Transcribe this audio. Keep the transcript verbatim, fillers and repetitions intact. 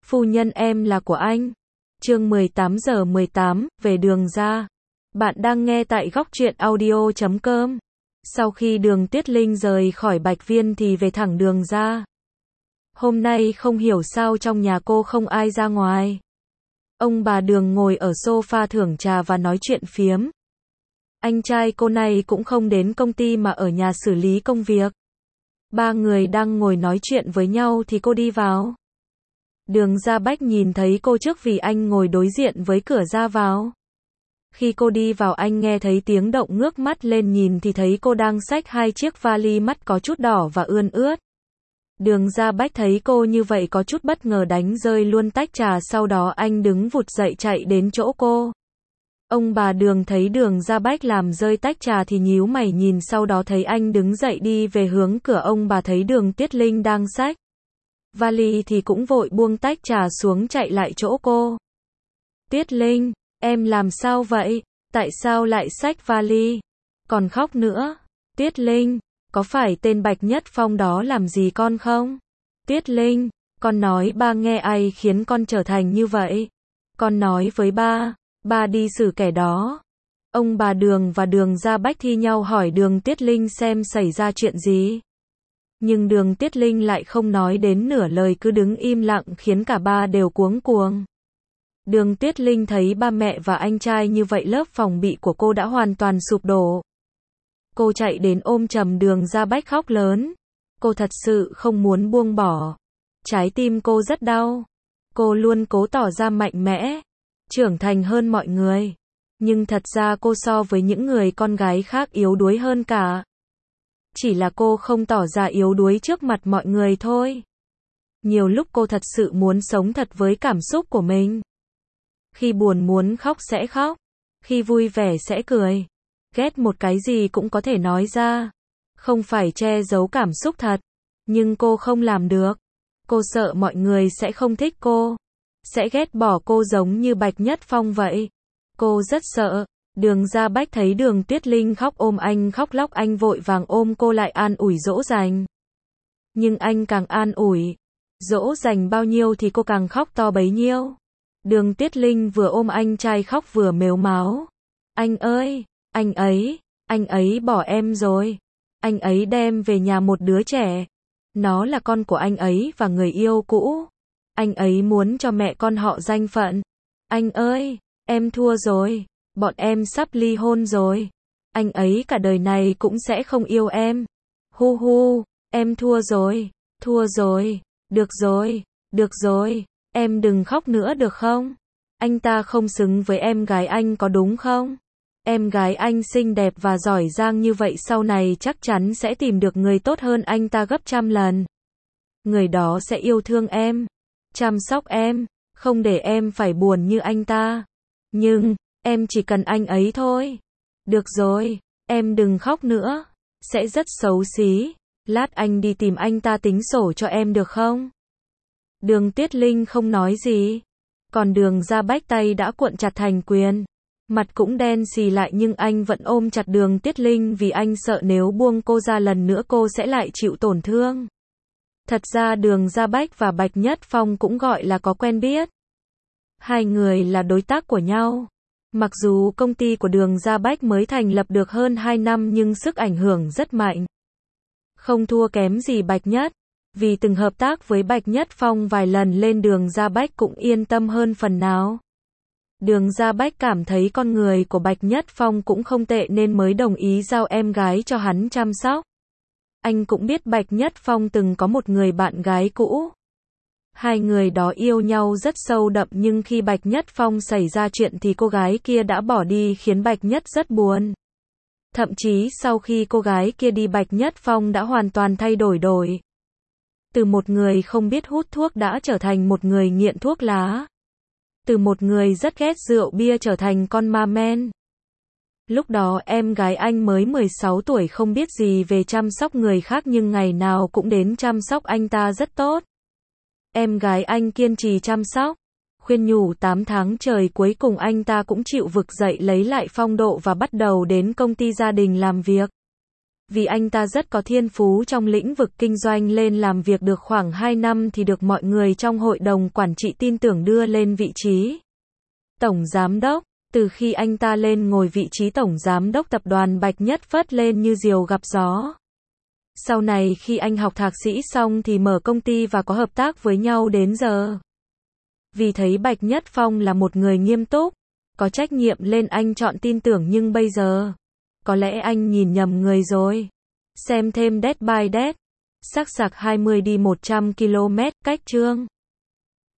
Phu nhân em là của anh. Chương mười tám giờ mười tám, về Đường ra. Bạn đang nghe tại góc truyện audio chấm com. Sau khi Đường Tuyết Linh rời khỏi Bạch Viên thì về thẳng Đường ra. Hôm nay không hiểu sao trong nhà cô không ai ra ngoài. Ông bà Đường ngồi ở sofa thưởng trà và nói chuyện phiếm. Anh trai cô này cũng không đến công ty mà ở nhà xử lý công việc. Ba người đang ngồi nói chuyện với nhau thì cô đi vào. Đường Gia Bách nhìn thấy cô trước vì anh ngồi đối diện với cửa ra vào. Khi cô đi vào anh nghe thấy tiếng động ngước mắt lên nhìn thì thấy cô đang xách hai chiếc vali, mắt có chút đỏ và ươn ướt. Đường Gia Bách thấy cô như vậy có chút bất ngờ, đánh rơi luôn tách trà, sau đó anh đứng vụt dậy chạy đến chỗ cô. Ông bà Đường thấy Đường Gia Bách làm rơi tách trà thì nhíu mày nhìn, sau đó thấy anh đứng dậy đi về hướng cửa. Ông bà thấy Đường Tuyết Linh đang xách vali thì cũng vội buông tách trà xuống chạy lại chỗ cô. Tuyết Linh, em làm sao vậy? Tại sao lại xách vali? Còn khóc nữa. Tuyết Linh, có phải tên Bạch Nhất Phong đó làm gì con không? Tuyết Linh, con nói ba nghe ai khiến con trở thành như vậy? Con nói với ba, ba đi xử kẻ đó. Ông bà Đường và Đường Gia Bách thi nhau hỏi Đường Tuyết Linh xem xảy ra chuyện gì. Nhưng Đường Tuyết Linh lại không nói đến nửa lời, cứ đứng im lặng khiến cả ba đều cuống cuồng. Đường Tuyết Linh thấy ba mẹ và anh trai như vậy, lớp phòng bị của cô đã hoàn toàn sụp đổ. Cô chạy đến ôm chầm Đường Gia Bách khóc lớn. Cô thật sự không muốn buông bỏ. Trái tim cô rất đau. Cô luôn cố tỏ ra mạnh mẽ, trưởng thành hơn mọi người. Nhưng thật ra cô so với những người con gái khác yếu đuối hơn cả. Chỉ là cô không tỏ ra yếu đuối trước mặt mọi người thôi. Nhiều lúc cô thật sự muốn sống thật với cảm xúc của mình. Khi buồn muốn khóc sẽ khóc. Khi vui vẻ sẽ cười. Ghét một cái gì cũng có thể nói ra. Không phải che giấu cảm xúc thật. Nhưng cô không làm được. Cô sợ mọi người sẽ không thích cô. Sẽ ghét bỏ cô giống như Bạch Nhất Phong vậy. Cô rất sợ. Đường Gia Bách thấy Đường Tuyết Linh khóc ôm anh khóc lóc, anh vội vàng ôm cô lại an ủi dỗ dành. Nhưng anh càng an ủi, dỗ dành bao nhiêu thì cô càng khóc to bấy nhiêu. Đường Tuyết Linh vừa ôm anh trai khóc vừa mếu máo. Anh ơi, anh ấy, anh ấy bỏ em rồi. Anh ấy đem về nhà một đứa trẻ. Nó là con của anh ấy và người yêu cũ. Anh ấy muốn cho mẹ con họ danh phận. Anh ơi, em thua rồi. Bọn em sắp ly hôn rồi. Anh ấy cả đời này cũng sẽ không yêu em. Hu hu, em thua rồi, thua rồi, được rồi, được rồi, em đừng khóc nữa được không? Anh ta không xứng với em gái anh có đúng không? Em gái anh xinh đẹp và giỏi giang như vậy, sau này chắc chắn sẽ tìm được người tốt hơn anh ta gấp trăm lần. Người đó sẽ yêu thương em, chăm sóc em, không để em phải buồn như anh ta. Nhưng em chỉ cần anh ấy thôi. Được rồi, em đừng khóc nữa. Sẽ rất xấu xí. Lát anh đi tìm anh ta tính sổ cho em được không? Đường Tuyết Linh không nói gì. Còn Đường Gia Bách tay đã cuộn chặt thành quyền. Mặt cũng đen xì lại, nhưng anh vẫn ôm chặt Đường Tuyết Linh vì anh sợ nếu buông cô ra lần nữa cô sẽ lại chịu tổn thương. Thật ra Đường Gia Bách và Bạch Nhất Phong cũng gọi là có quen biết. Hai người là đối tác của nhau. Mặc dù công ty của Đường Gia Bách mới thành lập được hơn hai năm nhưng sức ảnh hưởng rất mạnh. Không thua kém gì Bạch Nhất. Vì từng hợp tác với Bạch Nhất Phong vài lần lên Đường Gia Bách cũng yên tâm hơn phần nào. Đường Gia Bách cảm thấy con người của Bạch Nhất Phong cũng không tệ nên mới đồng ý giao em gái cho hắn chăm sóc. Anh cũng biết Bạch Nhất Phong từng có một người bạn gái cũ. Hai người đó yêu nhau rất sâu đậm, nhưng khi Bạch Nhất Phong xảy ra chuyện thì cô gái kia đã bỏ đi khiến Bạch Nhất rất buồn. Thậm chí sau khi cô gái kia đi, Bạch Nhất Phong đã hoàn toàn thay đổi đổi. Từ một người không biết hút thuốc đã trở thành một người nghiện thuốc lá. Từ một người rất ghét rượu bia trở thành con ma men. Lúc đó em gái anh mới mười sáu tuổi, không biết gì về chăm sóc người khác nhưng ngày nào cũng đến chăm sóc anh ta rất tốt. Em gái anh kiên trì chăm sóc, khuyên nhủ tám tháng trời, cuối cùng anh ta cũng chịu vực dậy lấy lại phong độ và bắt đầu đến công ty gia đình làm việc. Vì anh ta rất có thiên phú trong lĩnh vực kinh doanh lên làm việc được khoảng hai năm thì được mọi người trong hội đồng quản trị tin tưởng đưa lên vị trí tổng giám đốc. Từ khi anh ta lên ngồi vị trí tổng giám đốc tập đoàn Bạch Nhất phất lên như diều gặp gió. Sau này khi anh học thạc sĩ xong thì mở công ty và có hợp tác với nhau đến giờ. Vì thấy Bạch Nhất Phong là một người nghiêm túc, có trách nhiệm lên anh chọn tin tưởng, nhưng bây giờ, có lẽ anh nhìn nhầm người rồi. Xem thêm Dead by Dead. Sắc sạc hai mươi đi một trăm ki lô mét cách chương.